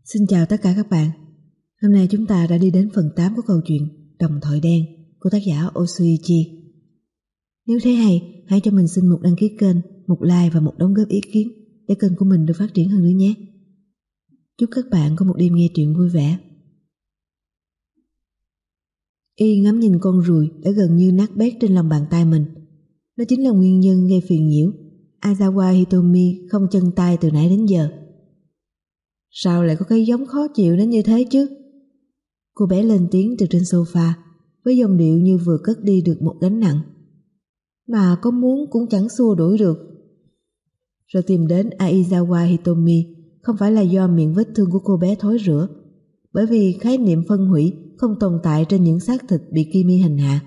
Xin chào tất cả các bạn. Hôm nay chúng ta đã đi đến phần 8 của câu chuyện Đồng Thoại Đen của tác giả Osuichi. Nếu thấy hay, hãy cho mình xin một đăng ký kênh, một like và một đóng góp ý kiến để kênh của mình được phát triển hơn nữa nhé. Chúc các bạn có một đêm nghe truyện vui vẻ. Y ngắm nhìn con ruồi đã gần như nát bét trên lòng bàn tay mình. Nó chính là nguyên nhân gây phiền nhiễu Aizawa Hitomi không chân tay từ nãy đến giờ. Sao lại có cái giống khó chịu đến như thế chứ? Cô bé lên tiếng từ trên sofa với giọng điệu như vừa cất đi được một gánh nặng. Mà có muốn cũng chẳng xua đuổi được. Rồi tìm đến Aizawa Hitomi không phải là do miệng vết thương của cô bé thối rữa, bởi vì khái niệm phân hủy không tồn tại trên những xác thịt bị Kimi hành hạ.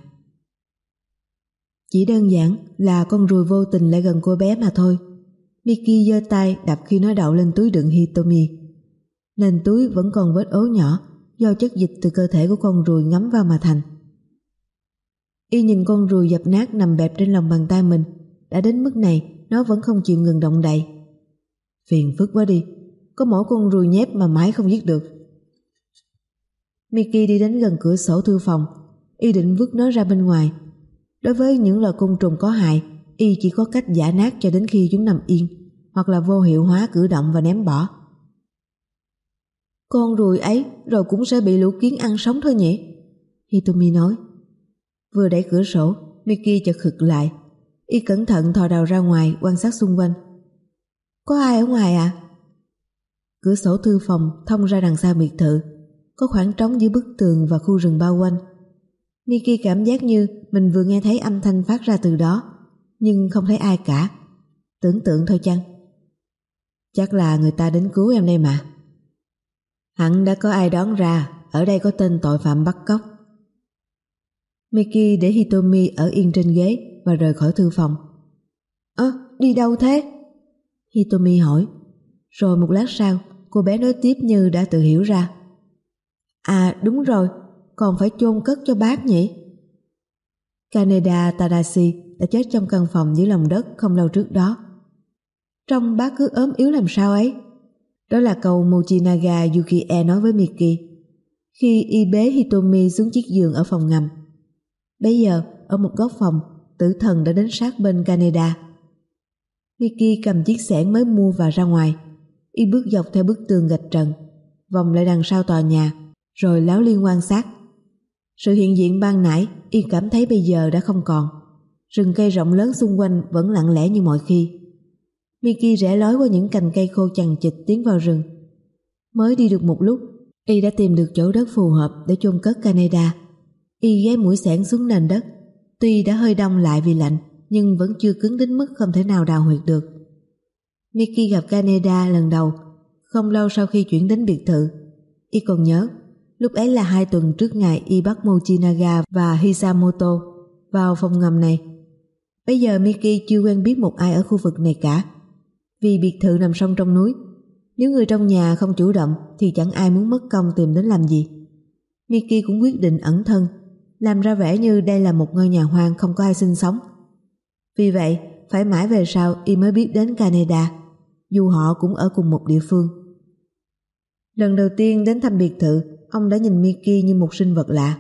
Chỉ đơn giản là con ruồi vô tình lại gần cô bé mà thôi. Miki giơ tay đập khi nó đậu lên túi đựng Hitomi. Nền túi vẫn còn vết ố nhỏ do chất dịch từ cơ thể của con ruồi ngấm vào mà thành. Y nhìn con ruồi dập nát nằm bẹp trên lòng bàn tay mình. Đã đến mức này nó vẫn không chịu ngừng động đậy. Phiền phức quá đi, có mỗi con ruồi nhép mà mãi không giết được. Miki đi đến gần cửa sổ thư phòng. Y định vứt nó ra bên ngoài. Đối với những loài côn trùng có hại, Y chỉ có cách giã nát cho đến khi chúng nằm yên, hoặc là vô hiệu hóa cử động và ném bỏ. Con ruồi ấy rồi cũng sẽ bị lũ kiến ăn sống thôi nhỉ? Hitomi nói. Vừa đẩy cửa sổ, Miki chợt khựng lại. Y cẩn thận thò đầu ra ngoài quan sát xung quanh. Có ai ở ngoài à? Cửa sổ thư phòng thông ra đằng sau biệt thự. Có khoảng trống giữa bức tường và khu rừng bao quanh. Miki cảm giác như mình vừa nghe thấy âm thanh phát ra từ đó, nhưng không thấy ai cả. Tưởng tượng thôi chăng? Chắc là người ta đến cứu em đây mà. Hẳn đã có ai đoán ra ở đây có tên tội phạm bắt cóc. Miki để Hitomi ở yên trên ghế và rời khỏi thư phòng. Đi đâu thế? Hitomi hỏi. Rồi một lát sau, cô bé nói tiếp như đã tự hiểu ra. À đúng rồi, còn phải chôn cất cho bác nhỉ? Kaneda Tadashi đã chết trong căn phòng dưới lòng đất không lâu trước đó. Trông bác cứ ốm yếu làm sao ấy. Đó là câu Mochinaga Yukie nói với Miki khi y bế Hitomi xuống chiếc giường ở phòng ngầm. Bây giờ ở một góc phòng, tử thần đã đến sát bên Kaneda. Miki cầm chiếc xẻng mới mua và ra ngoài. Y bước dọc theo bức tường gạch trần, vòng lại đằng sau tòa nhà, rồi láo liên quan sát. Sự hiện diện ban nãy Y cảm thấy bây giờ đã không còn. Rừng cây rộng lớn xung quanh vẫn lặng lẽ như mọi khi. Miki rẽ lối qua những cành cây khô chằng chịt tiến vào rừng. Mới đi được một lúc, Y đã tìm được chỗ đất phù hợp để chôn cất Kaneda. Y ghé mũi xẻng xuống nền đất. Tuy đã hơi đông lại vì lạnh, nhưng vẫn chưa cứng đến mức không thể nào đào huyệt được. Miki gặp Kaneda lần đầu không lâu sau khi chuyển đến biệt thự. Y còn nhớ, lúc ấy là 2 tuần trước ngày Y bắt Mochinaga và Hisamoto vào phòng ngầm này. Bây giờ Miki chưa quen biết một ai ở khu vực này cả. Vì biệt thự nằm sâu trong núi, nếu người trong nhà không chủ động thì chẳng ai muốn mất công tìm đến làm gì. Miki cũng quyết định ẩn thân, làm ra vẻ như đây là một ngôi nhà hoang không có ai sinh sống. Vì vậy, phải mãi về sau Y mới biết đến Kaneda, dù họ cũng ở cùng một địa phương. Lần đầu tiên đến thăm biệt thự, ông đã nhìn Miki như một sinh vật lạ.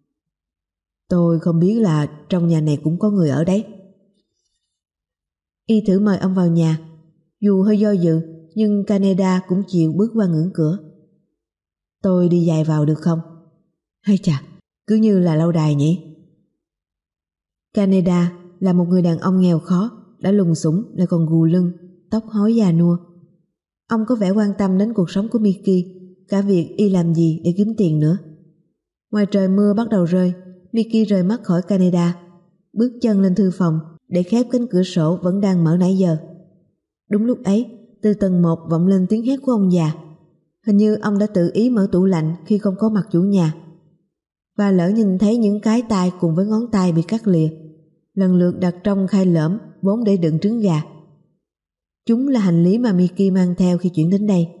Tôi không biết là trong nhà này cũng có người ở đấy. Y thử mời ông vào nhà. Dù hơi do dự, nhưng Kaneda cũng chịu bước qua ngưỡng cửa. Tôi đi giày vào được không? Hay chà, cứ như là lâu đài nhỉ? Kaneda là một người đàn ông nghèo khó, đã lùng xủng lại còn gù lưng, tóc hói già nua. Ông có vẻ quan tâm đến cuộc sống của Miki, cả việc Y làm gì để kiếm tiền nữa. Ngoài trời mưa bắt đầu rơi, Miki rời mắt khỏi Kaneda, bước chân lên thư phòng để khép cánh cửa sổ vẫn đang mở nãy giờ. Đúng lúc ấy, từ tầng 1 vọng lên tiếng hét của ông già. Hình như ông đã tự ý mở tủ lạnh khi không có mặt chủ nhà, và lỡ nhìn thấy những cái tay cùng với ngón tay bị cắt lìa, lần lượt đặt trong khay lỡm vốn để đựng trứng gà. Chúng là hành lý mà Miki mang theo khi chuyển đến đây.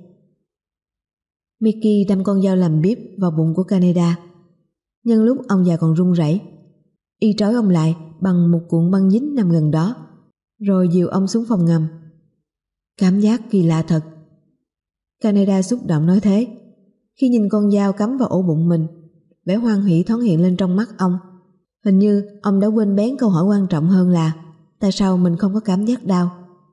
Miki đâm con dao làm bíp vào bụng của Kaneda. Nhân lúc ông già còn run rẩy, Y trói ông lại bằng một cuộn băng dính nằm gần đó, rồi dìu ông xuống phòng ngầm. Cảm giác kỳ lạ thật. Canada xúc động nói thế. Khi nhìn con dao cắm vào ổ bụng mình, vẻ hoan hỉ thoáng hiện lên trong mắt ông. Hình như ông đã quên bén câu hỏi quan trọng hơn là tại sao mình không có cảm giác đau.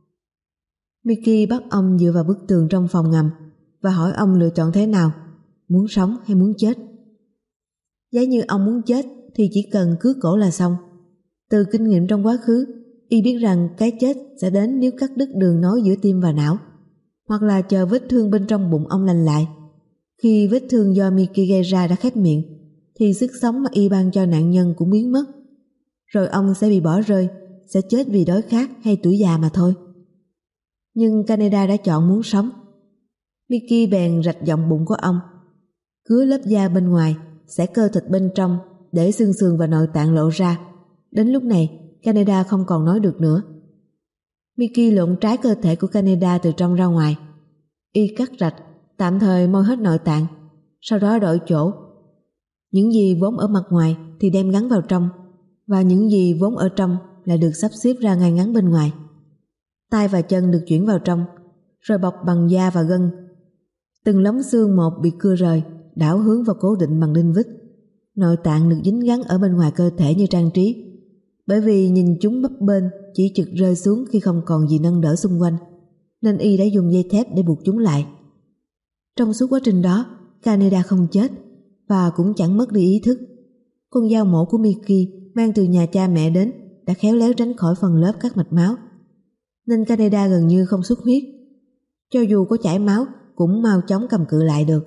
Mickey bắt ông dựa vào bức tường trong phòng ngầm và hỏi ông lựa chọn thế nào, muốn sống hay muốn chết. Giá như ông muốn chết thì chỉ cần cứa cổ là xong. Từ kinh nghiệm trong quá khứ, y biết rằng cái chết sẽ đến nếu cắt đứt đường nối giữa tim và não, hoặc là chờ vết thương bên trong bụng ông lành lại. Khi vết thương do Mickey gây ra đã khép miệng, thì sức sống mà y ban cho nạn nhân cũng biến mất. Rồi ông sẽ bị bỏ rơi, sẽ chết vì đói khát hay tuổi già mà thôi. Nhưng Canada đã chọn muốn sống. Mickey bèn rạch vòng bụng của ông, cứa lớp da bên ngoài, xẻ cơ thịt bên trong để xương sườn và nội tạng lộ ra. Đến lúc này, Canada không còn nói được nữa. Mickey lộn trái cơ thể của Canada từ trong ra ngoài. Y cắt rạch, tạm thời moi hết nội tạng, sau đó đổi chỗ. Những gì vốn ở mặt ngoài thì đem gắn vào trong, và những gì vốn ở trong lại được sắp xếp ra ngay ngắn bên ngoài. Tai và chân được chuyển vào trong, rồi bọc bằng da và gân. Từng lóng xương một bị cưa rời, đảo hướng và cố định bằng đinh vít. Nội tạng được dính gắn ở bên ngoài cơ thể như trang trí, bởi vì nhìn chúng bấp bênh chỉ chực rơi xuống khi không còn gì nâng đỡ xung quanh, nên y đã dùng dây thép để buộc chúng lại. Trong suốt quá trình đó, Canada không chết và cũng chẳng mất đi ý thức. Con dao mổ của Mickey mang từ nhà cha mẹ đến đã khéo léo tránh khỏi phần lớp các mạch máu, nên Canada gần như không xuất huyết. Cho dù có chảy máu cũng mau chóng cầm cự lại được.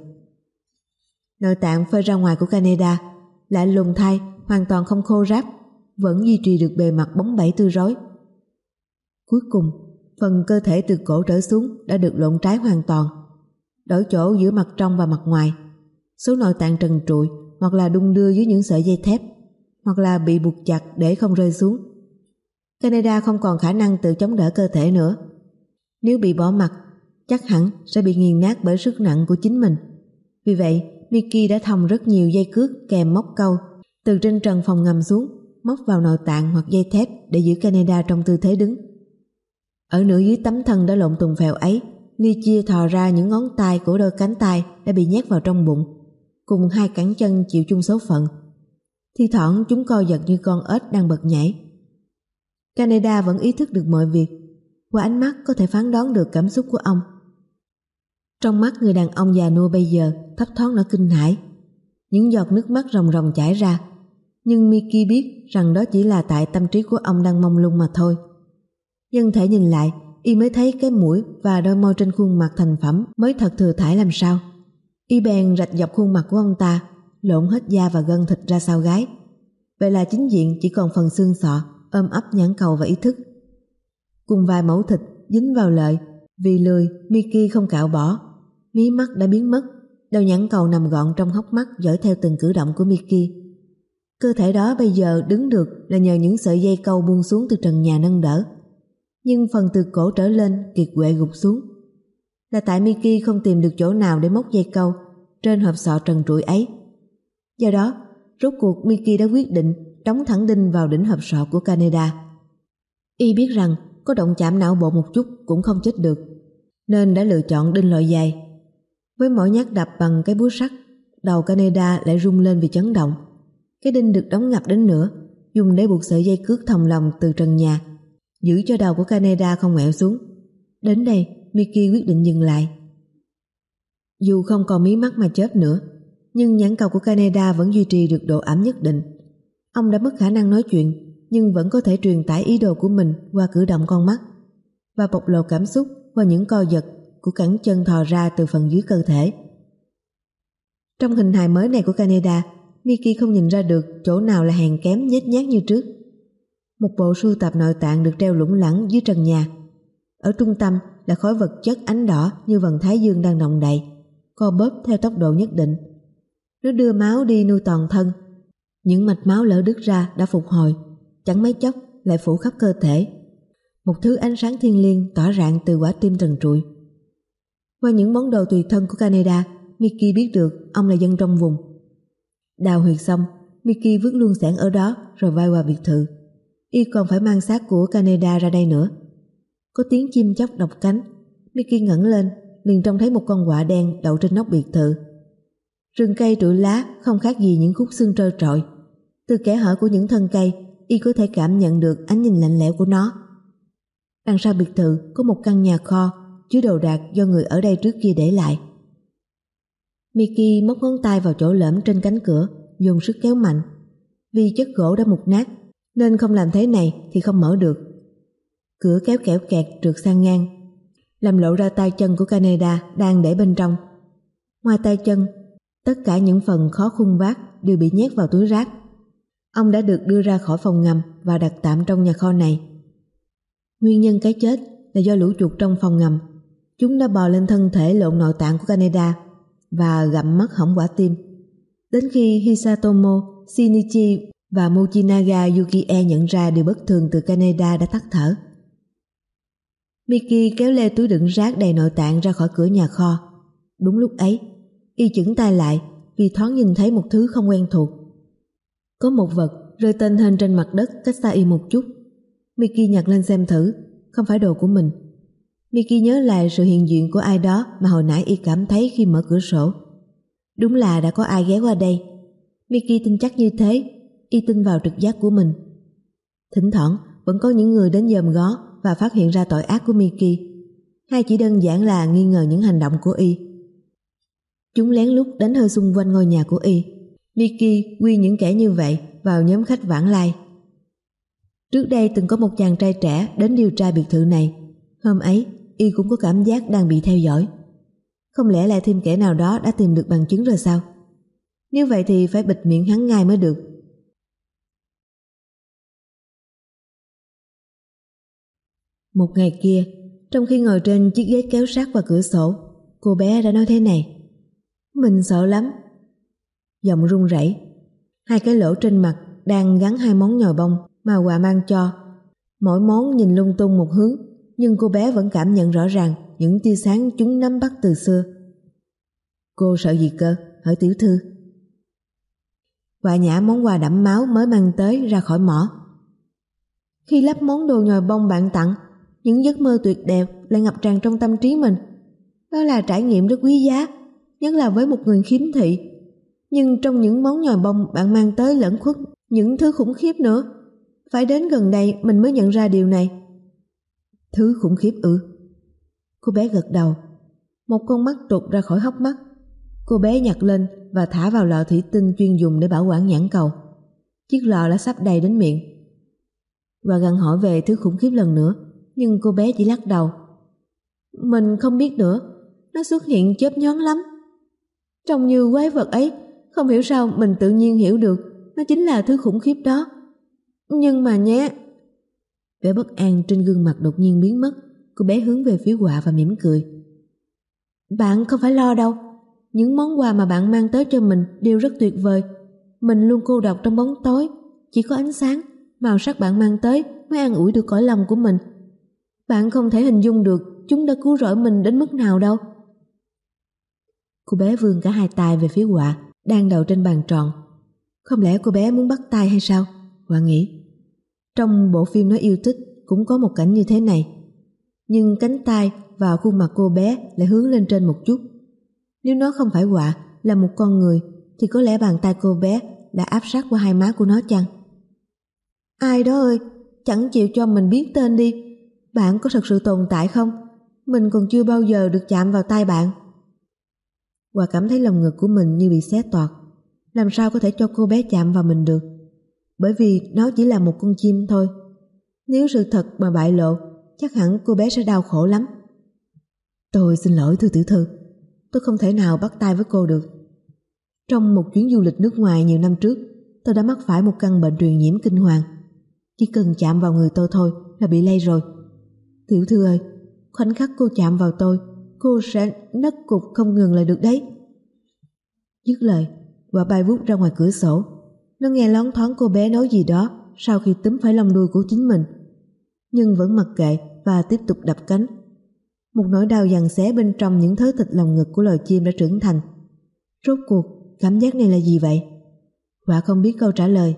Nội tạng phơi ra ngoài của Canada, lạ lùng thay hoàn toàn không khô ráp, vẫn duy trì được bề mặt bóng bẩy tươi rói. Cuối cùng, phần cơ thể từ cổ trở xuống đã được lộn trái hoàn toàn, đổi chỗ giữa mặt trong và mặt ngoài. Số nội tạng trần trụi hoặc là đung đưa dưới những sợi dây thép, hoặc là bị buộc chặt để không rơi xuống. Canada không còn khả năng tự chống đỡ cơ thể nữa. Nếu bị bỏ mặc, chắc hẳn sẽ bị nghiền nát bởi sức nặng của chính mình. Vì vậy, Mickey đã thòng rất nhiều dây cước kèm móc câu từ trên trần phòng ngầm xuống, móc vào nội tạng hoặc dây thép để giữ Canada trong tư thế đứng. Ở nửa dưới tấm thân đã lộn tùng phèo ấy, ly chia thò ra những ngón tay của đôi cánh tay đã bị nhét vào trong bụng, cùng hai cẳng chân chịu chung số phận. Thi thoảng chúng co giật như con ếch đang bật nhảy. Canada vẫn ý thức được mọi việc, qua ánh mắt có thể phán đoán được cảm xúc của ông. Trong mắt người đàn ông già nua bây giờ thấp thoáng nỗi kinh hãi, những giọt nước mắt ròng ròng chảy ra. Nhưng Mickey biết rằng đó chỉ là tại tâm trí của ông đang mông lung mà thôi. Nhân thể nhìn lại, y mới thấy cái mũi và đôi môi trên khuôn mặt thành phẩm mới thật thừa thãi làm sao. Y bèn rạch dọc khuôn mặt của ông ta, lộn hết da và gân thịt ra sau gáy. Vậy là chính diện chỉ còn phần xương sọ, ôm ấp nhãn cầu và ý thức. Cùng vài mẩu thịt dính vào lợi, vì lười Mickey không cạo bỏ. Mí mắt đã biến mất, đầu nhãn cầu nằm gọn trong hốc mắt dõi theo từng cử động của Mickey. Cơ thể đó bây giờ đứng được là nhờ những sợi dây câu buông xuống từ trần nhà nâng đỡ. Nhưng phần từ cổ trở lên kiệt quệ gục xuống, là tại Mickey không tìm được chỗ nào để móc dây câu trên hộp sọ trần trụi ấy. Do đó, rốt cuộc Mickey đã quyết định đóng thẳng đinh vào đỉnh hộp sọ của Canada. Y biết rằng có động chạm não bộ một chút cũng không chết được, nên đã lựa chọn đinh loại dài. Với mỗi nhát đập bằng cái búa sắt, đầu Canada lại rung lên vì chấn động. Cái đinh được đóng ngập đến nửa, dùng để buộc sợi dây cước thòng lồng từ trần nhà, giữ cho đầu của Canada không ngoẹo xuống. Đến đây, Mickey quyết định dừng lại. Dù không còn mí mắt mà chớp nữa, nhưng nhãn cầu của Canada vẫn duy trì được độ ẩm nhất định. Ông đã mất khả năng nói chuyện, nhưng vẫn có thể truyền tải ý đồ của mình qua cử động con mắt, và bộc lộ cảm xúc qua những co giật của cẳng chân thò ra từ phần dưới cơ thể. Trong hình hài mới này của Canada, Mickey không nhìn ra được chỗ nào là hèn kém nhếch nhác như trước. Một bộ sưu tập nội tạng được treo lủng lẳng dưới trần nhà. Ở trung tâm là khối vật chất ánh đỏ như vầng thái dương đang động đậy, co bóp theo tốc độ nhất định. Nó đưa máu đi nuôi toàn thân. Những mạch máu lỡ đứt ra đã phục hồi, chẳng mấy chốc lại phủ khắp cơ thể. Một thứ ánh sáng thiêng liêng tỏa rạng từ quả tim trần trụi. Qua những món đồ tùy thân của Canada, Mickey biết được ông là dân trong vùng. Đào huyệt xong, Mickey vứt luôn xẻng ở đó rồi bay qua biệt thự. Y còn phải mang xác của Canada ra đây nữa. Có tiếng chim chóc đọc cánh. Mickey ngẩng lên, liền trông thấy một con quạ đen đậu trên nóc biệt thự. Rừng cây trụi lá không khác gì những khúc xương trơ trọi. Từ kẽ hở của những thân cây, y có thể cảm nhận được ánh nhìn lạnh lẽo của nó. Đằng sau biệt thự có một căn nhà kho chứa đồ đạc do người ở đây trước kia để lại. Mickey móc ngón tay vào chỗ lõm trên cánh cửa, dùng sức kéo mạnh. Vì chất gỗ đã mục nát nên không làm thế này thì không mở được. Cửa kéo kẽo kẹt trượt sang ngang, làm lộ ra tay chân của Kaneda đang để bên trong. Ngoài tay chân, tất cả những phần khó khuân vác đều bị nhét vào túi rác. Ông đã được đưa ra khỏi phòng ngầm và đặt tạm trong nhà kho này. Nguyên nhân cái chết là do lũ chuột trong phòng ngầm. Chúng đã bò lên thân thể lộn nội tạng của Kaneda và gặm mất hỏng quả tim. Đến khi Hisatomo, Shinichi và Mochinaga Yukie nhận ra điều bất thường từ Kaneda đã tắt thở. Miki kéo lê túi đựng rác đầy nội tạng ra khỏi cửa nhà kho. Đúng lúc ấy, y chững tay lại vì thoáng nhìn thấy một thứ không quen thuộc. Có một vật rơi tênh hênh trên mặt đất cách xa y một chút. Miki nhặt lên xem thử, không phải đồ của mình. Miki nhớ lại sự hiện diện của ai đó mà hồi nãy y cảm thấy khi mở cửa sổ. Đúng là đã có ai ghé qua đây. Miki tin chắc như thế, y tin vào trực giác của mình. Thỉnh thoảng vẫn có những người đến dòm ngó và phát hiện ra tội ác của Miki, hay chỉ đơn giản là nghi ngờ những hành động của y. Chúng lén lút đánh hơi xung quanh ngôi nhà của y. Miki quy những kẻ như vậy vào nhóm khách vãng lai. Trước đây từng có một chàng trai trẻ đến điều tra biệt thự này. Hôm ấy y cũng có cảm giác đang bị theo dõi. Không lẽ lại thêm kẻ nào đó đã tìm được bằng chứng rồi sao? Nếu vậy thì phải bịt miệng hắn ngay mới được. Một ngày kia, trong khi ngồi trên chiếc ghế kéo sát vào cửa sổ, cô bé đã nói thế này: "Mình sợ lắm." Giọng run rẩy. Hai cái lỗ trên mặt đang gắn hai món nhồi bông mà quạ mang cho. Mỗi món nhìn lung tung một hướng, nhưng cô bé vẫn cảm nhận rõ ràng những tia sáng chúng nắm bắt từ xưa. "Cô sợ gì cơ?" hỏi tiểu thư. Quạ nhả món quà đẫm máu mới mang tới ra khỏi mỏ. Khi lắp món đồ nhồi bông bạn tặng, những giấc mơ tuyệt đẹp lại ngập tràn trong tâm trí mình. Đó là trải nghiệm rất quý giá, nhất là với một người khiếm thị. Nhưng trong những món nhồi bông bạn mang tới lẫn khuất những thứ khủng khiếp nữa. Phải đến gần đây mình mới nhận ra điều này. Thứ khủng khiếp ư? Cô bé gật đầu. Một con mắt trụt ra khỏi hốc mắt. Cô bé nhặt lên và thả vào lọ thủy tinh chuyên dùng để bảo quản nhãn cầu. Chiếc lọ đã sắp đầy đến miệng. Và gặng hỏi về thứ khủng khiếp lần nữa, nhưng cô bé chỉ lắc đầu. "Mình không biết nữa, nó xuất hiện chớp nhoáng lắm. Trông như quái vật ấy, không hiểu sao mình tự nhiên hiểu được nó chính là thứ khủng khiếp đó. Nhưng mà nhé." Vẻ bất an trên gương mặt đột nhiên biến mất. Cô bé hướng về phía quạ và mỉm cười. "Bạn không phải lo đâu. Những món quà mà bạn mang tới cho mình đều rất tuyệt vời. Mình luôn cô độc trong bóng tối. Chỉ có ánh sáng, màu sắc bạn mang tới mới an ủi được cõi lòng của mình. Bạn không thể hình dung được chúng đã cứu rỗi mình đến mức nào đâu." Cô bé vươn cả hai tay về phía quạ đang đậu trên bàn tròn. Không lẽ cô bé muốn bắt tay hay sao? Quạ nghĩ. Trong bộ phim nó yêu thích cũng có một cảnh như thế này. Nhưng cánh tay và khuôn mặt cô bé lại hướng lên trên một chút. Nếu nó không phải quạ, là một con người, thì có lẽ bàn tay cô bé đã áp sát qua hai má của nó chăng? "Ai đó ơi, chẳng chịu cho mình biết tên đi. Bạn có thật sự tồn tại không? Mình còn chưa bao giờ được chạm vào tay bạn." Quạ cảm thấy lồng ngực của mình như bị xé toạc. Làm sao có thể cho cô bé chạm vào mình được? Bởi vì nó chỉ là một con chim thôi. Nếu sự thật mà bại lộ, chắc hẳn cô bé sẽ đau khổ lắm. "Tôi xin lỗi thưa tiểu thư, tôi không thể nào bắt tay với cô được. Trong một chuyến du lịch nước ngoài nhiều năm trước, tôi đã mắc phải một căn bệnh truyền nhiễm kinh hoàng. Chỉ cần chạm vào người tôi thôi là bị lây rồi. Tiểu thư ơi, khoảnh khắc cô chạm vào tôi, cô sẽ nấc cục không ngừng lại được đấy." Dứt lời, quả bay vút ra ngoài cửa sổ. Nó nghe loáng thoáng cô bé nói gì đó sau khi túm phải lông đuôi của chính mình, nhưng vẫn mặc kệ và tiếp tục đập cánh. Một nỗi đau giằng xé bên trong những thớ thịt lồng ngực của loài chim đã trưởng thành. Rốt cuộc, cảm giác này là gì vậy? Quả không biết câu trả lời.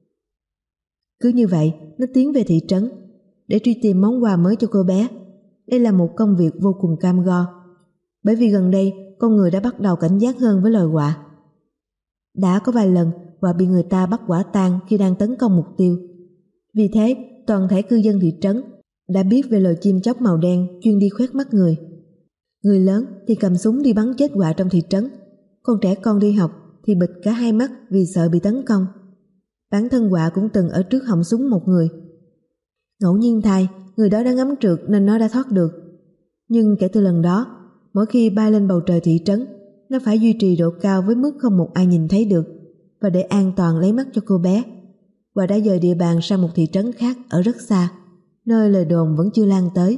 Cứ như vậy, nó tiến về thị trấn để truy tìm món quà mới cho cô bé. Đây là một công việc vô cùng cam go. bởi vì gần đây con người đã bắt đầu cảnh giác hơn với loài quạ. Đã có vài lần quạ bị người ta bắt quả tang khi đang tấn công mục tiêu. Vì thế, toàn thể cư dân thị trấn đã biết về loài chim chóc màu đen chuyên đi khoét mắt người. Người lớn thì cầm súng đi bắn chết quạ trong thị trấn, còn trẻ con đi học thì bịt cả hai mắt vì sợ bị tấn công. Bản thân quạ cũng từng ở trước họng súng một người. Ngẫu nhiên thay, người đó đã ngắm trượt nên nó đã thoát được. Nhưng kể từ lần đó, mỗi khi bay lên bầu trời thị trấn, nó phải duy trì độ cao với mức không một ai nhìn thấy được. Và để an toàn lấy mắt cho cô bé, quạ đã dời địa bàn sang một thị trấn khác ở rất xa, nơi lời đồn vẫn chưa lan tới.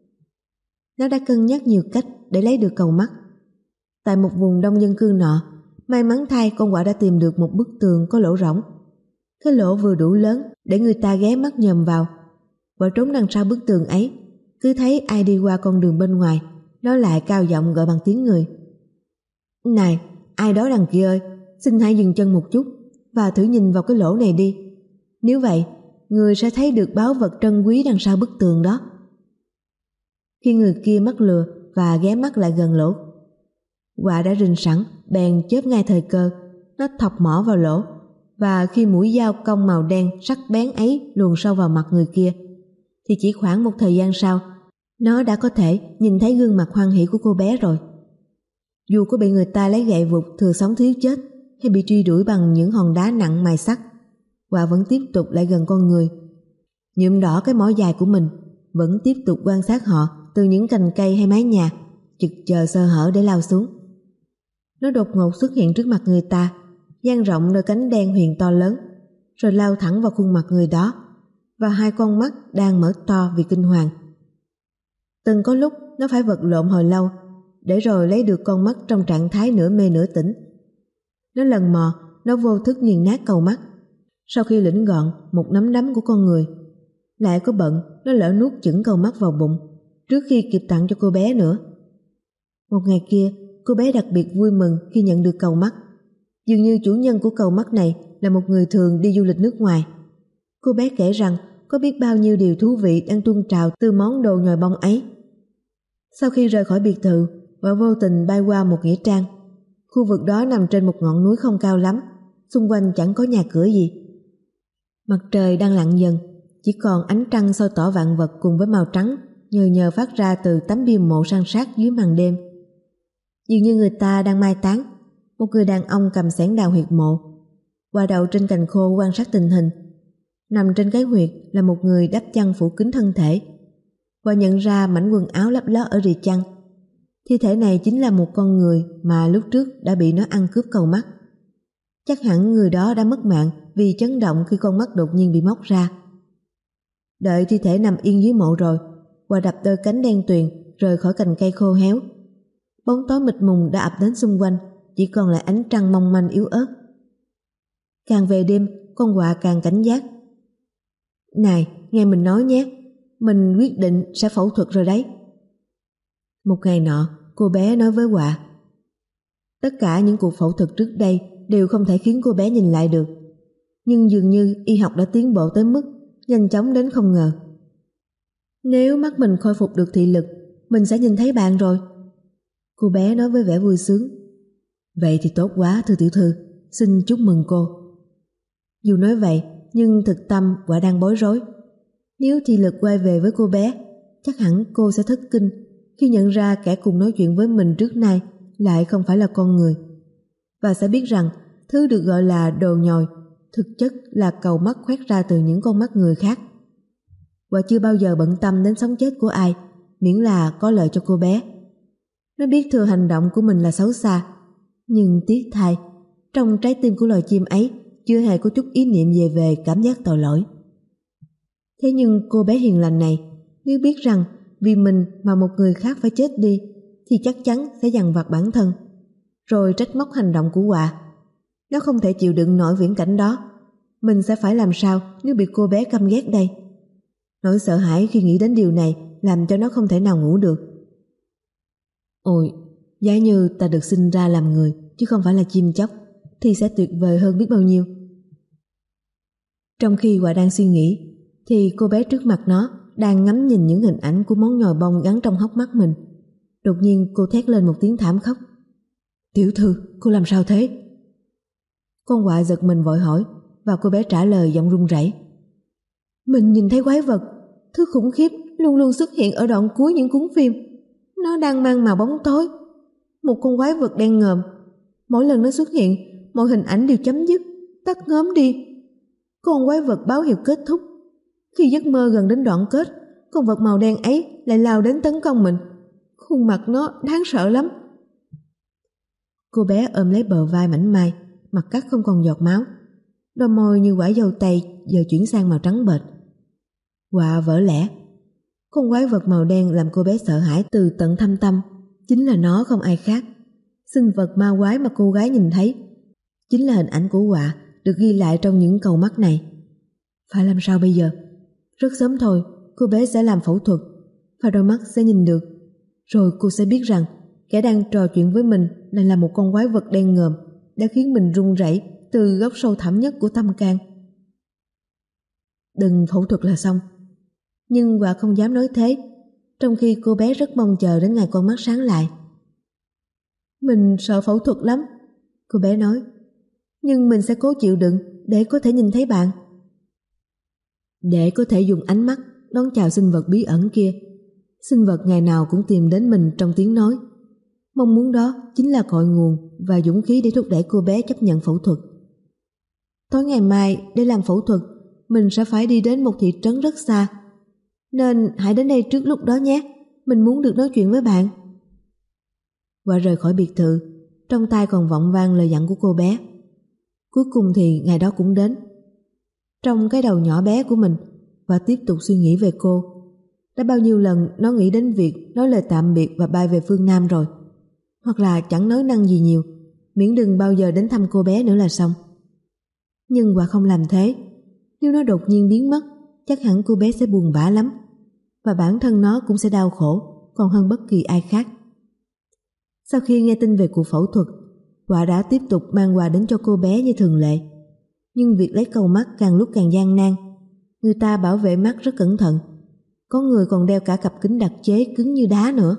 Nó đã cân nhắc nhiều cách để lấy được cầu mắt. Tại một vùng đông dân cư nọ, may mắn thay con quạ đã tìm được một bức tường có lỗ rỗng. Cái lỗ vừa đủ lớn để người ta ghé mắt nhòm vào. Quạ trốn đằng sau bức tường ấy, cứ thấy ai đi qua con đường bên ngoài, nó lại cao giọng gọi bằng tiếng người. Này, ai đó đằng kia ơi, xin hãy dừng chân một chút và thử nhìn vào cái lỗ này đi. Nếu vậy, người sẽ thấy được báu vật trân quý đằng sau bức tường đó. Khi người kia mắc lừa và ghé mắt lại gần lỗ, quạ đã rình sẵn, bèn chớp ngay thời cơ. Nó thọc mỏ vào lỗ, và khi mũi dao cong màu đen sắc bén ấy luồn sâu vào mặt người kia, thì chỉ khoảng một thời gian sau, nó đã có thể nhìn thấy gương mặt hoan hỉ của cô bé rồi. Dù có bị người ta lấy gậy vụt thừa sống thiếu chết, hay bị truy đuổi bằng những hòn đá nặng mài sắt, quạ vẫn tiếp tục lại gần con người, nhuộm đỏ cái mỏ dài của mình, vẫn tiếp tục quan sát họ từ những cành cây hay mái nhà, chực chờ sơ hở để lao xuống. Nó đột ngột xuất hiện trước mặt người ta, dang rộng đôi cánh đen huyền to lớn, rồi lao thẳng vào khuôn mặt người đó, và hai con mắt đang mở to vì kinh hoàng. Từng có lúc nó phải vật lộn hồi lâu, để rồi lấy được con mắt trong trạng thái nửa mê nửa tỉnh. Nó lần mò, nó vô thức nghiền nát cầu mắt. Sau khi lĩnh gọn một nắm đấm của con người, lại có bận nó lỡ nuốt chửng cầu mắt vào bụng trước khi kịp tặng cho cô bé nữa. Một ngày kia, cô bé đặc biệt vui mừng khi nhận được cầu mắt. Dường như chủ nhân của cầu mắt này là một người thường đi du lịch nước ngoài. Cô bé kể rằng có biết bao nhiêu điều thú vị đang tuôn trào từ món đồ nhồi bông ấy. Sau khi rời khỏi biệt thự, và vô tình bay qua một nghĩa trang. Khu vực đó nằm trên một ngọn núi không cao lắm, xung quanh chẳng có nhà cửa gì. Mặt trời đang lặn dần, chỉ còn ánh trăng soi tỏ vạn vật cùng với màu trắng nhờ phát ra từ tấm bia mộ san sát dưới màn đêm. Dường như người ta đang mai táng. Một người đàn ông cầm xẻng đào huyệt mộ, quạ đậu trên cành khô quan sát tình hình. Nằm trên cái huyệt là một người đắp chăn phủ kín thân thể, và nhận ra mảnh quần áo lấp ló ở rì chăn. Thi thể này chính là một con người mà lúc trước đã bị nó ăn cướp cầu mắt. Chắc hẳn người đó đã mất mạng vì chấn động khi con mắt đột nhiên bị móc ra. Đợi thi thể nằm yên dưới mộ rồi, quạ đập đôi cánh đen tuyền rời khỏi cành cây khô héo. Bóng tối mịt mùng đã ập đến xung quanh, chỉ còn lại ánh trăng mong manh yếu ớt. Càng về đêm, con quạ càng cảnh giác. Này, nghe mình nói nhé, mình quyết định sẽ phẫu thuật rồi đấy. Một ngày nọ, cô bé nói với quạ. Tất cả những cuộc phẫu thuật trước đây đều không thể khiến cô bé nhìn lại được. Nhưng dường như y học đã tiến bộ tới mức nhanh chóng đến không ngờ. Nếu mắt mình khôi phục được thị lực, mình sẽ nhìn thấy bạn rồi. Cô bé nói với vẻ vui sướng. Vậy thì tốt quá thưa tiểu thư, xin chúc mừng cô. Dù nói vậy, nhưng thực tâm quạ đang bối rối. Nếu thị lực quay về với cô bé, chắc hẳn cô sẽ thất kinh khi nhận ra kẻ cùng nói chuyện với mình trước nay lại không phải là con người, và sẽ biết rằng thứ được gọi là đồ nhồi thực chất là cầu mắt khoét ra từ những con mắt người khác. Quạ chưa bao giờ bận tâm đến sống chết của ai, miễn là có lợi cho cô bé. Nó biết thừa hành động của mình là xấu xa, nhưng tiếc thay, trong trái tim của loài chim ấy chưa hề có chút ý niệm về cảm giác tội lỗi. Thế nhưng cô bé hiền lành này, nếu biết rằng vì mình mà một người khác phải chết đi, thì chắc chắn sẽ dằn vặt bản thân, rồi trách móc hành động của quạ. Nó không thể chịu đựng nổi viễn cảnh đó. Mình sẽ phải làm sao nếu bị cô bé căm ghét đây? Nỗi sợ hãi khi nghĩ đến điều này làm cho nó không thể nào ngủ được. Ôi, giá như ta được sinh ra làm người chứ không phải là chim chóc, thì sẽ tuyệt vời hơn biết bao nhiêu. Trong khi quạ đang suy nghĩ, thì cô bé trước mặt nó đang ngắm nhìn những hình ảnh của món nhồi bông gắn trong hốc mắt mình. Đột nhiên cô thét lên một tiếng thảm khóc. Tiểu thư, cô làm sao thế? Con quạ giật mình vội hỏi, và cô bé trả lời giọng run rẩy. Mình nhìn thấy quái vật, thứ khủng khiếp luôn luôn xuất hiện ở đoạn cuối những cuốn phim. Nó đang mang màu bóng tối, một con quái vật đen ngòm. Mỗi lần nó xuất hiện, mọi hình ảnh đều chấm dứt, tắt ngóm đi. Con quái vật báo hiệu kết thúc. Khi giấc mơ gần đến đoạn kết, con vật màu đen ấy lại lao đến tấn công mình. Khuôn mặt nó đáng sợ lắm. Cô bé ôm lấy bờ vai mảnh mai, mặt cắt không còn giọt máu. Đôi môi như quả dâu tây giờ chuyển sang màu trắng bệch. Quạ vỡ lẽ. Con quái vật màu đen làm cô bé sợ hãi từ tận thâm tâm. Chính là nó, không ai khác. Sinh vật ma quái mà cô gái nhìn thấy chính là hình ảnh của quạ được ghi lại trong những cầu mắt này. Phải làm sao bây giờ? Rất sớm thôi, cô bé sẽ làm phẫu thuật và đôi mắt sẽ nhìn được. Rồi cô sẽ biết rằng kẻ đang trò chuyện với mình lại là một con quái vật đen ngòm đã khiến mình run rẩy từ góc sâu thẳm nhất của tâm can. Đừng phẫu thuật là xong. Nhưng Hòa không dám nói thế, trong khi cô bé rất mong chờ đến ngày con mắt sáng lại. Mình sợ phẫu thuật lắm, cô bé nói. Nhưng mình sẽ cố chịu đựng để có thể nhìn thấy bạn. Để có thể dùng ánh mắt đón chào sinh vật bí ẩn kia. Sinh vật ngày nào cũng tìm đến mình trong tiếng nói. Mong muốn đó chính là cội nguồn và dũng khí để thúc đẩy cô bé chấp nhận phẫu thuật. Tối ngày mai, để làm phẫu thuật, mình sẽ phải đi đến một thị trấn rất xa. Nên hãy đến đây trước lúc đó nhé. Mình muốn được nói chuyện với bạn. Và rời khỏi biệt thự, trong tai còn vọng vang lời dặn của cô bé. Cuối cùng thì ngày đó cũng đến. Trong cái đầu nhỏ bé của mình, và tiếp tục suy nghĩ về cô. Đã bao nhiêu lần nó nghĩ đến việc nói lời tạm biệt và bay về phương Nam rồi. Hoặc là chẳng nói năng gì nhiều, miễn đừng bao giờ đến thăm cô bé nữa là xong. Nhưng Hòa không làm thế. Nếu nó đột nhiên biến mất, chắc hẳn cô bé sẽ buồn bã lắm. Và bản thân nó cũng sẽ đau khổ, còn hơn bất kỳ ai khác. Sau khi nghe tin về cuộc phẫu thuật, Hòa đã tiếp tục mang quà đến cho cô bé như thường lệ. Nhưng việc lấy cầu mắt càng lúc càng gian nan. Người ta bảo vệ mắt rất cẩn thận. Có người còn đeo cả cặp kính đặc chế cứng như đá nữa.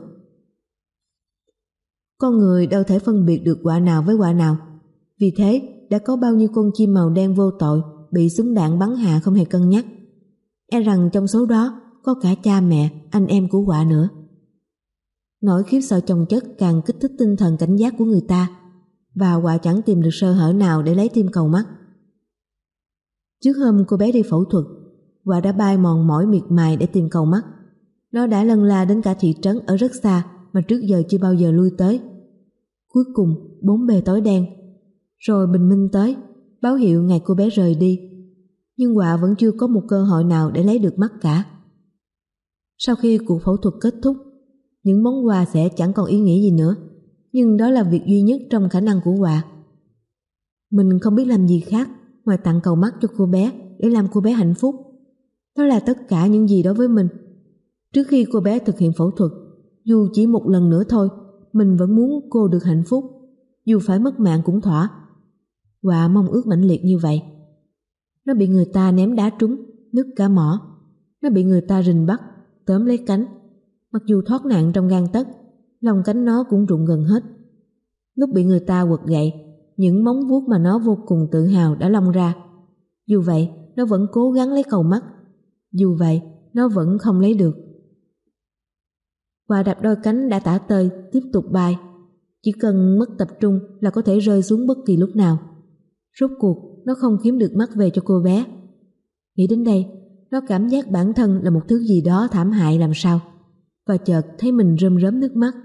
Con người đâu thể phân biệt được quạ nào với quạ nào. Vì thế đã có bao nhiêu con chim màu đen vô tội bị súng đạn bắn hạ không hề cân nhắc. E rằng trong số đó có cả cha mẹ, anh em của quạ nữa. Nỗi khiếp sợ chồng chất càng kích thích tinh thần cảnh giác của người ta, và quạ chẳng tìm được sơ hở nào để lấy tim cầu mắt. Trước hôm cô bé đi phẫu thuật, quạ đã bay mòn mỏi miệt mài để tìm cầu mắt. Nó đã lân la đến cả thị trấn ở rất xa mà trước giờ chưa bao giờ lui tới. Cuối cùng bốn bề tối đen. Rồi bình minh tới, báo hiệu ngày cô bé rời đi. Nhưng quạ vẫn chưa có một cơ hội nào để lấy được mắt cả. Sau khi cuộc phẫu thuật kết thúc, những món quà sẽ chẳng còn ý nghĩa gì nữa. Nhưng đó là việc duy nhất trong khả năng của quạ. Mình không biết làm gì khác ngoài tặng cầu mắt cho cô bé để làm cô bé hạnh phúc. Đó là tất cả những gì đối với mình. Trước khi cô bé thực hiện phẫu thuật, dù chỉ một lần nữa thôi, mình vẫn muốn cô được hạnh phúc, dù phải mất mạng cũng thỏa. Quạ mong ước mãnh liệt như vậy. Nó bị người ta ném đá trúng, nứt cả mỏ. Nó bị người ta rình bắt, tóm lấy cánh. Mặc dù thoát nạn trong gang tấc, lòng cánh nó cũng rụng gần hết. Lúc bị người ta quật gậy, những móng vuốt mà nó vô cùng tự hào đã lông ra. Dù vậy, nó vẫn cố gắng lấy cầu mắt. Dù vậy, nó vẫn không lấy được. Quạ đạp đôi cánh đã tả tơi, tiếp tục bay. Chỉ cần mất tập trung là có thể rơi xuống bất kỳ lúc nào. Rốt cuộc, nó không kiếm được mắt về cho cô bé. Nghĩ đến đây, nó cảm giác bản thân là một thứ gì đó thảm hại làm sao. Và chợt thấy mình rơm rớm nước mắt.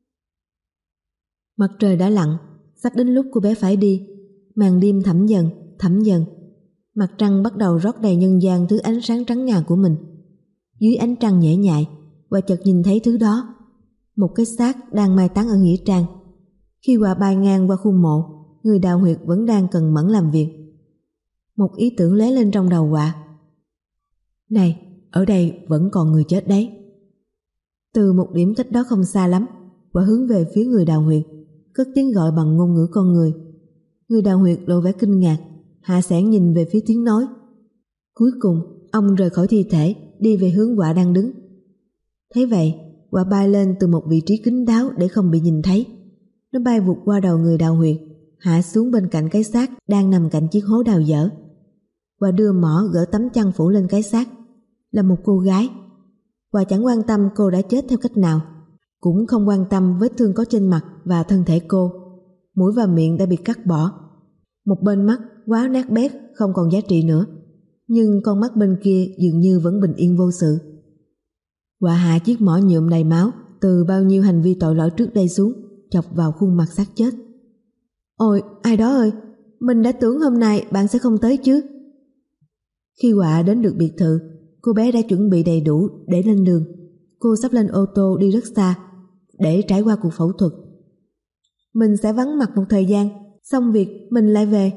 Mặt trời đã lặn, sắp đến lúc cô bé phải đi. Màn đêm thẳm dần, thẳm dần. Mặt trăng bắt đầu rót đầy nhân gian thứ ánh sáng trắng ngà của mình. Dưới ánh trăng nhễ nhại, Hòa chợt nhìn thấy thứ đó. Một cái xác đang mai táng ở nghĩa trang. Khi Hòa bay ngang qua khu mộ, người đào huyệt vẫn đang cần mẫn làm việc. Một ý tưởng lóe lên trong đầu Hòa. Này, ở đây vẫn còn người chết đấy. Từ một điểm cách đó không xa lắm, Hòa hướng về phía người đào huyệt, cất tiếng gọi bằng ngôn ngữ con người. Người đào huyệt lộ vẻ kinh ngạc, hạ sẻn nhìn về phía tiếng nói. Cuối cùng, ông rời khỏi thi thể, đi về hướng Hòa đang đứng. Thế vậy, quả bay lên từ một vị trí kín đáo để không bị nhìn thấy. Nó bay vụt qua đầu người đào huyệt, hạ xuống bên cạnh cái xác đang nằm cạnh chiếc hố đào dở. Quả đưa mỏ gỡ tấm chăn phủ lên cái xác. Là một cô gái. Quả chẳng quan tâm cô đã chết theo cách nào, cũng không quan tâm vết thương có trên mặt và thân thể cô. Mũi và miệng đã bị cắt bỏ. Một bên mắt quá nát bét, không còn giá trị nữa, nhưng con mắt bên kia dường như vẫn bình yên vô sự. Quả hạ chiếc mỏ nhuộm đầy máu từ bao nhiêu hành vi tội lỗi trước đây xuống, chọc vào khuôn mặt xác chết. Ôi, ai đó ơi, mình đã tưởng hôm nay bạn sẽ không tới chứ. Khi Quả đến được biệt thự, cô bé đã chuẩn bị đầy đủ để lên đường. Cô sắp lên ô tô đi rất xa để trải qua cuộc phẫu thuật. Mình sẽ vắng mặt một thời gian, xong việc mình lại về.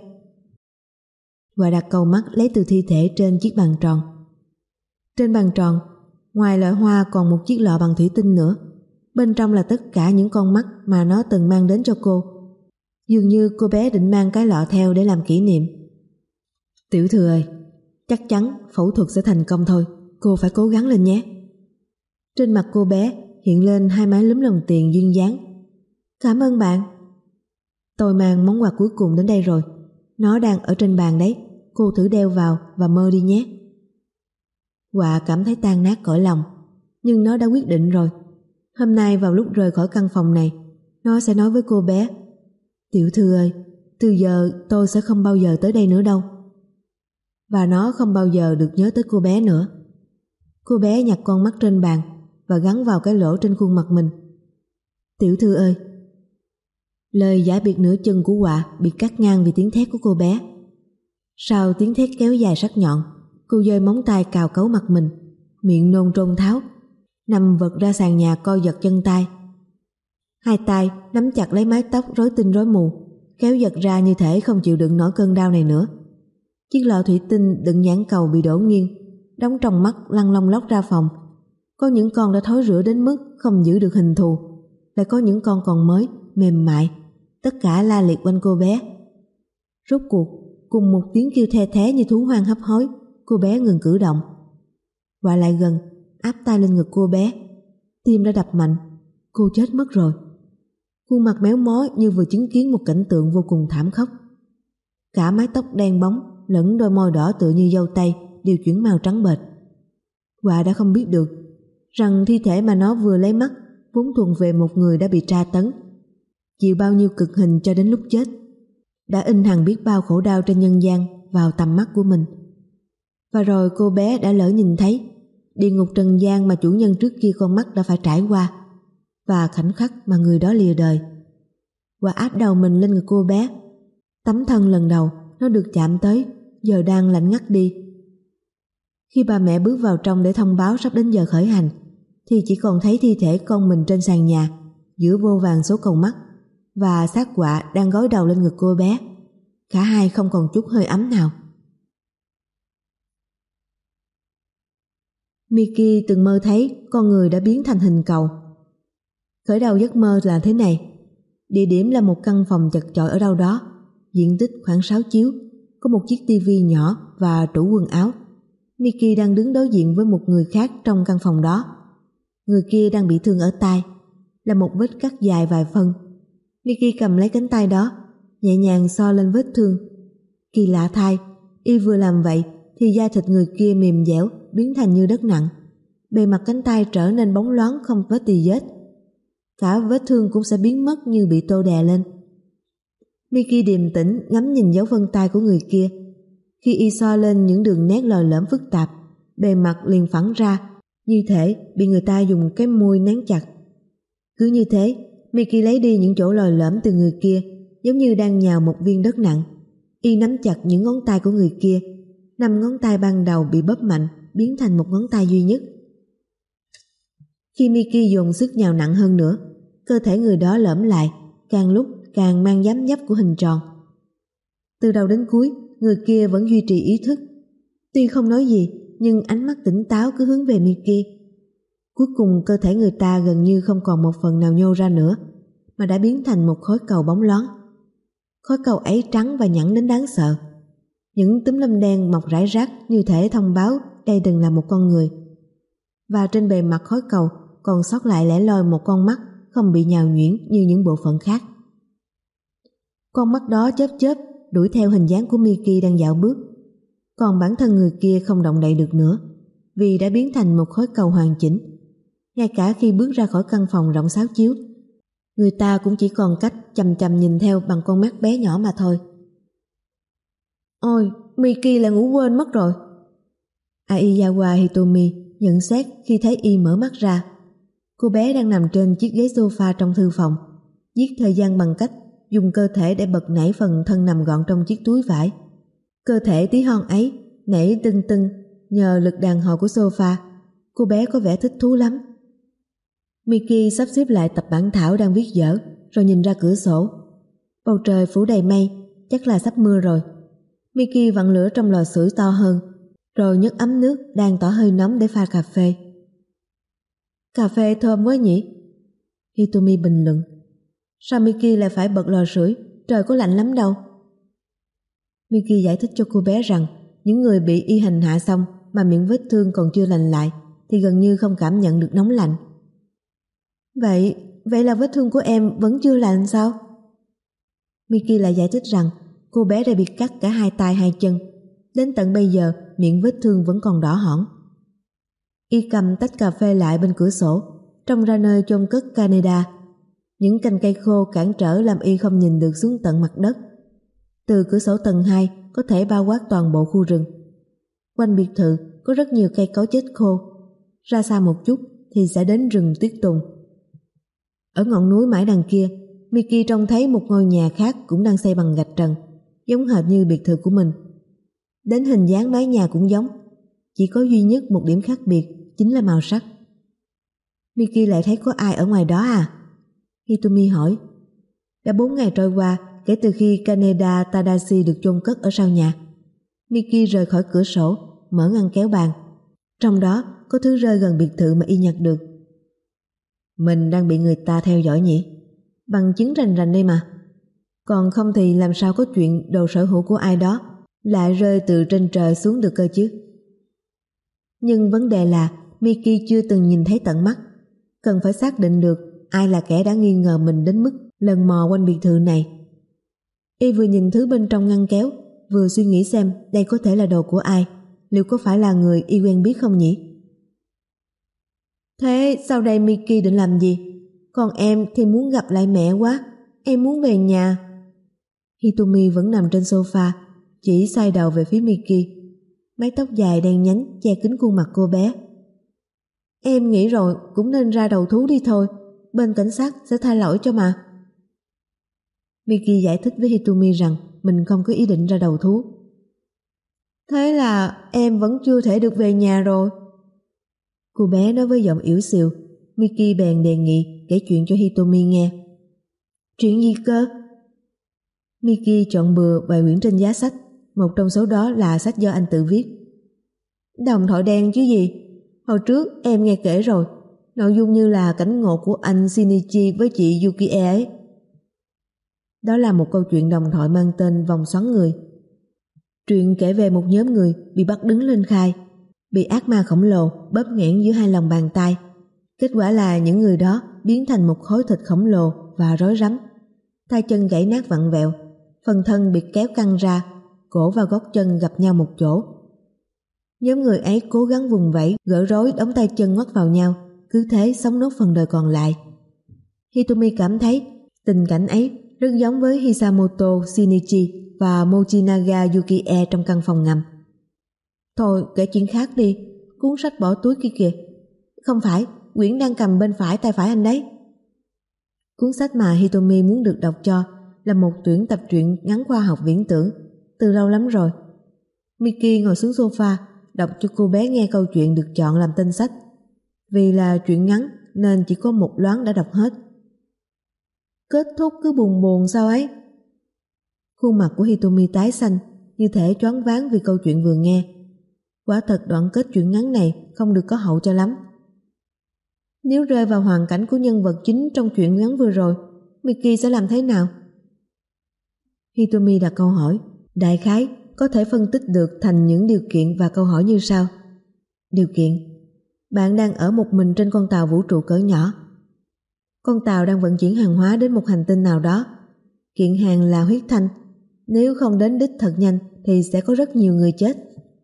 Quả đặt cầu mắt lấy từ thi thể trên chiếc bàn tròn. Trên bàn tròn, ngoài loại hoa còn một chiếc lọ bằng thủy tinh nữa. Bên trong là tất cả những con mắt mà nó từng mang đến cho cô. Dường như cô bé định mang cái lọ theo để làm kỷ niệm. Tiểu thư ơi, chắc chắn phẫu thuật sẽ thành công thôi, cô phải cố gắng lên nhé. Trên mặt cô bé hiện lên 2 mái lúm đồng tiền duyên dáng. Cảm ơn bạn. Tôi mang món quà cuối cùng đến đây rồi. Nó đang ở trên bàn đấy, cô thử đeo vào và mơ đi nhé. Quả cảm thấy tan nát cõi lòng, nhưng nó đã quyết định rồi. Hôm nay vào lúc rời khỏi căn phòng này, nó sẽ nói với cô bé: Tiểu thư ơi, từ giờ tôi sẽ không bao giờ tới đây nữa đâu. Và nó không bao giờ được nhớ tới cô bé nữa. Cô bé nhặt con mắt trên bàn và gắn vào cái lỗ trên khuôn mặt mình. Tiểu thư ơi. Lời giả biệt nửa chừng của Họa bị cắt ngang vì tiếng thét của cô bé. Sau tiếng thét kéo dài sắc nhọn, cô giơ móng tay cào cấu mặt mình, miệng nôn trôn tháo, nằm vật ra sàn nhà co giật chân tay. 2 tay nắm chặt lấy mái tóc rối tinh rối mù, kéo giật ra như thể không chịu đựng nổi cơn đau này nữa. Chiếc lọ thủy tinh đựng nhãn cầu bị đổ nghiêng, đóng trong mắt lăn lông lóc ra phòng. Có những con đã thối rữa đến mức không giữ được hình thù, lại có những con còn mới, mềm mại, tất cả la liệt quanh cô bé. Rốt cuộc, cùng một tiếng kêu the thé như thú hoang hấp hối, cô bé ngừng cử động. Quay lại gần, áp tay lên ngực cô bé. Tim đã đập mạnh, cô chết mất rồi. Khuôn mặt méo mó như vừa chứng kiến một cảnh tượng vô cùng thảm khốc. Cả mái tóc đen bóng lẫn đôi môi đỏ tựa như dâu tây đều chuyển màu trắng bệch. Họa đã không biết được rằng thi thể mà nó vừa lấy mắt vốn thuộc về một người đã bị tra tấn, chịu bao nhiêu cực hình cho đến lúc chết, đã in hằn biết bao khổ đau trên nhân gian vào tầm mắt của mình. Và rồi cô bé đã lỡ nhìn thấy địa ngục trần gian mà chủ nhân trước kia con mắt đã phải trải qua, và khoảnh khắc mà người đó lìa đời. Và áp đầu mình lên ngực cô bé. Tấm thân lần đầu nó được chạm tới giờ đang lạnh ngắt đi. Khi bà mẹ bước vào trong để thông báo sắp đến giờ khởi hành, thì chỉ còn thấy thi thể con mình trên sàn nhà giữa vô vàn số cầu mắt, và xác Họa đang gối đầu lên ngực cô bé. Cả hai không còn chút hơi ấm nào. Mickey từng mơ thấy con người đã biến thành hình cầu. Khởi đầu giấc mơ là thế này. Địa điểm là một căn phòng chật chội ở đâu đó, diện tích khoảng 6 chiếu, có một chiếc tivi nhỏ và tủ quần áo. Mickey đang đứng đối diện với một người khác trong căn phòng đó. Người kia đang bị thương ở tai, là một vết cắt dài vài phân. Mickey cầm lấy cánh tay đó, nhẹ nhàng so lên vết thương. Kỳ lạ thay, y vừa làm vậy thì da thịt người kia mềm dẻo, biến thành như đất nặng. Bề mặt cánh tay trở nên bóng loáng không vết tì vết. Cả vết thương cũng sẽ biến mất như bị tô đè lên. Mickey điềm tĩnh ngắm nhìn dấu vân tay của người kia. Khi y so lên những đường nét lồi lõm phức tạp, bề mặt liền phẳng ra, như thể bị người ta dùng cái môi nén chặt. Cứ như thế, Mickey lấy đi những chỗ lồi lõm từ người kia, giống như đang nhào một viên đất nặng. Y nắm chặt những ngón tay của người kia. 5 ngón tay ban đầu bị bóp mạnh, biến thành một ngón tay duy nhất. Khi Mickey dồn sức nhào nặng hơn nữa, cơ thể người đó lõm lại, càng lúc càng mang dáng dấp của hình tròn. Từ đầu đến cuối, người kia vẫn duy trì ý thức. Tuy không nói gì, nhưng ánh mắt tỉnh táo cứ hướng về Mickey. Cuối cùng cơ thể người ta gần như không còn một phần nào nhô ra nữa, mà đã biến thành một khối cầu bóng loáng. Khối cầu ấy trắng và nhẵn đến đáng sợ. Những túm lâm đen mọc rải rác như thể thông báo đây đừng là một con người. Và trên bề mặt khối cầu còn sót lại lẻ loi một con mắt không bị nhào nhuyễn như những bộ phận khác. Con mắt đó chớp chớp đuổi theo hình dáng của Mickey đang dạo bước. Còn bản thân người kia không động đậy được nữa, vì đã biến thành một khối cầu hoàn chỉnh. Ngay cả khi bước ra khỏi căn phòng rộng xáo chiếu, người ta cũng chỉ còn cách chằm chằm nhìn theo bằng con mắt bé nhỏ mà thôi. Ôi, Mickey lại ngủ quên mất rồi. Aizawa Hitomi nhận xét khi thấy y mở mắt ra. Cô bé đang nằm trên chiếc ghế sofa trong thư phòng, giết thời gian bằng cách dùng cơ thể để bật nảy phần thân nằm gọn trong chiếc túi vải. Cơ thể tí hon ấy nảy tưng tưng nhờ lực đàn hồi của sofa. Cô bé có vẻ thích thú lắm. Mickey sắp xếp lại tập bản thảo đang viết dở, rồi nhìn ra cửa sổ. Bầu trời phủ đầy mây, chắc là sắp mưa rồi. Mickey vặn lửa trong lò sưởi to hơn, rồi nhấc ấm nước đang tỏ hơi nóng để pha cà phê. Cà phê thơm quá nhỉ? Hitomi bình luận. Sao Mickey lại phải bật lò sưởi? Trời có lạnh lắm đâu. Mickey giải thích cho cô bé rằng những người bị y hành hạ xong mà miệng vết thương còn chưa lành lại thì gần như không cảm nhận được nóng lạnh. Vậy là vết thương của em vẫn chưa lành sao? Mickey lại giải thích rằng cô bé đã bị cắt cả hai tay hai chân. Đến tận bây giờ miệng vết thương vẫn còn đỏ hỏn. Y cầm tách cà phê lại bên cửa sổ, trông ra nơi chôn cất Canada. Những cành cây khô cản trở làm y không nhìn được xuống tận mặt đất. Từ cửa sổ tầng 2 có thể bao quát toàn bộ khu rừng. Quanh biệt thự có rất nhiều cây cối chết khô. Ra xa một chút thì sẽ đến rừng tuyết tùng. Ở ngọn núi mãi đằng kia, Mickey trông thấy một ngôi nhà khác cũng đang xây bằng gạch trần, giống hệt như biệt thự của mình. Đến hình dáng mái nhà cũng giống, chỉ có duy nhất một điểm khác biệt chính là màu sắc. Mickey lại thấy có ai ở ngoài đó à? Hitomi hỏi. Đã 4 ngày trôi qua kể từ khi Kaneda Tadashi được chôn cất ở sau nhà. Mickey rời khỏi cửa sổ, mở ngăn kéo bàn. Trong đó có thứ rơi gần biệt thự mà y nhặt được. Mình đang bị người ta theo dõi nhỉ? Bằng chứng rành rành đây mà. Còn không thì làm sao có chuyện đồ sở hữu của ai đó lại rơi từ trên trời xuống được cơ chứ? Nhưng vấn đề là Mickey chưa từng nhìn thấy tận mắt. Cần phải xác định được ai là kẻ đã nghi ngờ mình đến mức lần mò quanh biệt thự này. Y vừa nhìn thứ bên trong ngăn kéo, vừa suy nghĩ xem đây có thể là đồ của ai, liệu có phải là người y quen biết không nhỉ? Thế sau đây Mickey định làm gì? Còn em thì muốn gặp lại mẹ quá, em muốn về nhà. Hitomi vẫn nằm trên sofa, chỉ xoay đầu về phía Mickey. Mái tóc dài đen nhánh che kín khuôn mặt cô bé. Em nghĩ rồi, cũng nên ra đầu thú đi thôi, bên cảnh sát sẽ tha lỗi cho mà. Mickey giải thích với Hitomi rằng mình không có ý định ra đầu thú. Thế là em vẫn chưa thể được về nhà rồi. Cô bé nói với giọng yếu xìu. Mickey bèn đề nghị kể chuyện cho Hitomi nghe. Chuyện gì cơ? Mickey chọn bừa vài quyển trên giá sách, một trong số đó là sách do anh tự viết. Đồng thoại đen chứ gì? Hồi trước em nghe kể rồi, nội dung như là cảnh ngộ của anh Shinichi với chị Yukie ấy. Đó là một câu chuyện đồng thoại mang tên Vòng xoắn người. Truyện kể về một nhóm người bị bắt đứng lên khai, bị ác ma khổng lồ bóp nghẽn giữa hai lòng bàn tay. Kết quả là những người đó biến thành một khối thịt khổng lồ và rối rắm. Tay chân gãy nát vặn vẹo, phần thân bị kéo căng ra, cổ và gót chân gặp nhau một chỗ. Nhóm người ấy cố gắng vùng vẫy, gỡ rối đóng tay chân ngoắt vào nhau, cứ thế sống nốt phần đời còn lại. Hitomi cảm thấy tình cảnh ấy rất giống với Hisamoto Shinichi và Mochinaga Yukie trong căn phòng ngầm. Thôi kể chuyện khác đi, cuốn sách bỏ túi kia kìa. Không phải, quyển đang cầm bên phải tay phải anh đấy. Cuốn sách mà Hitomi muốn được đọc cho là một tuyển tập truyện ngắn khoa học viễn tưởng, từ lâu lắm rồi. Mickey ngồi xuống sofa, đọc cho cô bé nghe câu chuyện được chọn làm tên sách. Vì là truyện ngắn nên chỉ có một loáng đã đọc hết. Kết thúc cứ buồn buồn sao ấy? Khuôn mặt của Hitomi tái xanh, như thể choáng váng vì câu chuyện vừa nghe. Quả thật đoạn kết truyện ngắn này không được có hậu cho lắm. Nếu rơi vào hoàn cảnh của nhân vật chính trong truyện ngắn vừa rồi, Mickey sẽ làm thế nào? Hitomi đặt câu hỏi, đại khái có thể phân tích được thành những điều kiện và câu hỏi như sau. Điều kiện: Bạn đang ở một mình trên con tàu vũ trụ cỡ nhỏ. Con tàu đang vận chuyển hàng hóa đến một hành tinh nào đó. Kiện hàng là huyết thanh. Nếu không đến đích thật nhanh thì sẽ có rất nhiều người chết.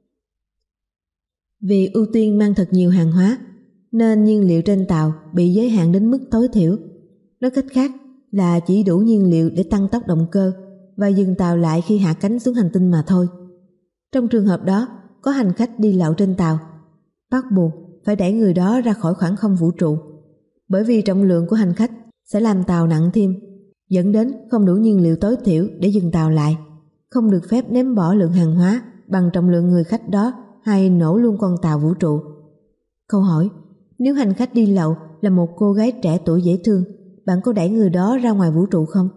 Vì ưu tiên mang thật nhiều hàng hóa, nên nhiên liệu trên tàu bị giới hạn đến mức tối thiểu. Nói cách khác là chỉ đủ nhiên liệu để tăng tốc động cơ và dừng tàu lại khi hạ cánh xuống hành tinh mà thôi. Trong trường hợp đó, có hành khách đi lậu trên tàu, bắt buộc phải đẩy người đó ra khỏi khoảng không vũ trụ. Bởi vì trọng lượng của hành khách sẽ làm tàu nặng thêm, dẫn đến không đủ nhiên liệu tối thiểu để dừng tàu lại. Không được phép ném bỏ lượng hàng hóa bằng trọng lượng người khách đó hay nổ luôn con tàu vũ trụ. Câu hỏi: nếu hành khách đi lậu là một cô gái trẻ tuổi dễ thương, bạn có đẩy người đó ra ngoài vũ trụ không?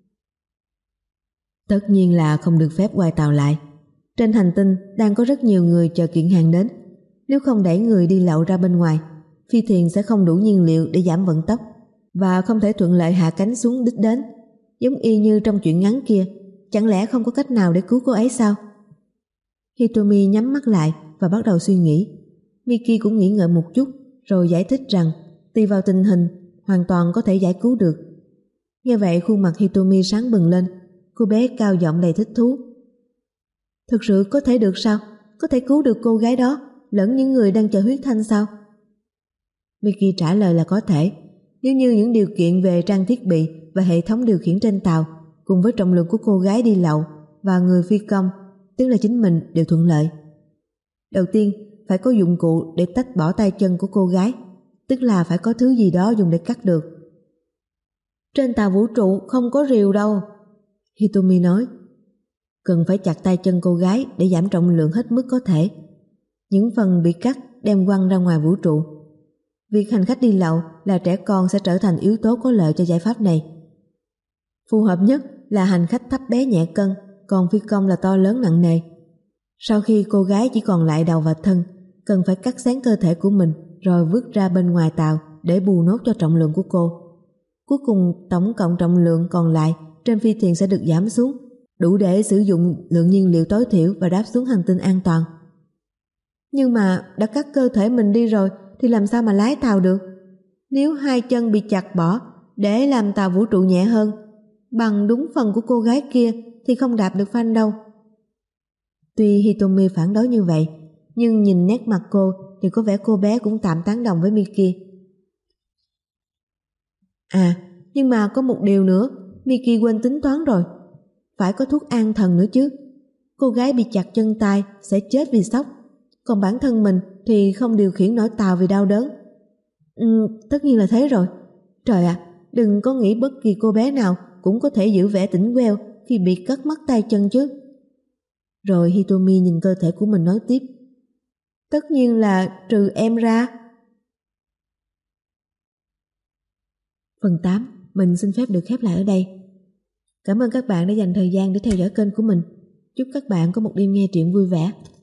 Tất nhiên là không được phép quay tàu lại. Trên hành tinh đang có rất nhiều người chờ kiện hàng đến. Nếu không đẩy người đi lậu ra bên ngoài, phi thuyền sẽ không đủ nhiên liệu để giảm vận tốc và không thể thuận lợi hạ cánh xuống đích đến. Giống y như trong chuyện ngắn kia, chẳng lẽ không có cách nào để cứu cô ấy sao? Hitomi nhắm mắt lại và bắt đầu suy nghĩ. Miki cũng nghĩ ngợi một chút rồi giải thích rằng tùy vào tình hình hoàn toàn có thể giải cứu được. Nghe vậy khuôn mặt Hitomi sáng bừng lên. Cô bé cao giọng đầy thích thú. Thực sự có thể được sao? Có thể cứu được cô gái đó lẫn những người đang chờ huyết thanh sao? Miki trả lời là có thể, nếu như những điều kiện về trang thiết bị và hệ thống điều khiển trên tàu cùng với trọng lượng của cô gái đi lậu và người phi công, tức là chính mình, đều thuận lợi. Đầu tiên, phải có dụng cụ để tách bỏ tay chân của cô gái, tức là phải có thứ gì đó dùng để cắt được. Trên tàu vũ trụ không có rìu đâu, Hitomi nói. Cần phải chặt tay chân cô gái để giảm trọng lượng hết mức có thể. Những phần bị cắt đem quăng ra ngoài vũ trụ. Việc hành khách đi lậu là trẻ con sẽ trở thành yếu tố có lợi cho giải pháp này. Phù hợp nhất là hành khách thấp bé nhẹ cân, còn phi công là to lớn nặng nề. Sau khi cô gái chỉ còn lại đầu và thân, cần phải cắt xén cơ thể của mình rồi vứt ra bên ngoài tàu để bù nốt cho trọng lượng của cô. Cuối cùng tổng cộng trọng lượng còn lại trên phi thuyền sẽ được giảm xuống, đủ để sử dụng lượng nhiên liệu tối thiểu và đáp xuống hành tinh an toàn. Nhưng mà đã cắt cơ thể mình đi rồi thì làm sao mà lái tàu được? Nếu hai chân bị chặt bỏ để làm tàu vũ trụ nhẹ hơn, bằng đúng phần của cô gái kia thì không đạp được phanh đâu. Tuy Hitomi phản đối như vậy, nhưng nhìn nét mặt cô thì có vẻ cô bé cũng tạm tán đồng với Miki. À, nhưng mà có một điều nữa, Miki quên tính toán rồi. Phải có thuốc an thần nữa chứ. Cô gái bị chặt chân tay sẽ chết vì sốc, còn bản thân mình thì không điều khiển nổi tàu vì đau đớn. Tất nhiên là thế rồi. Trời ạ, đừng có nghĩ bất kỳ cô bé nào cũng có thể giữ vẻ tỉnh queo khi bị cắt mất tay chân chứ. Rồi Hitomi nhìn cơ thể của mình nói tiếp. Tất nhiên là trừ em ra. Phần 8 mình xin phép được khép lại ở đây. Cảm ơn các bạn đã dành thời gian để theo dõi kênh của mình. Chúc các bạn có một đêm nghe truyện vui vẻ.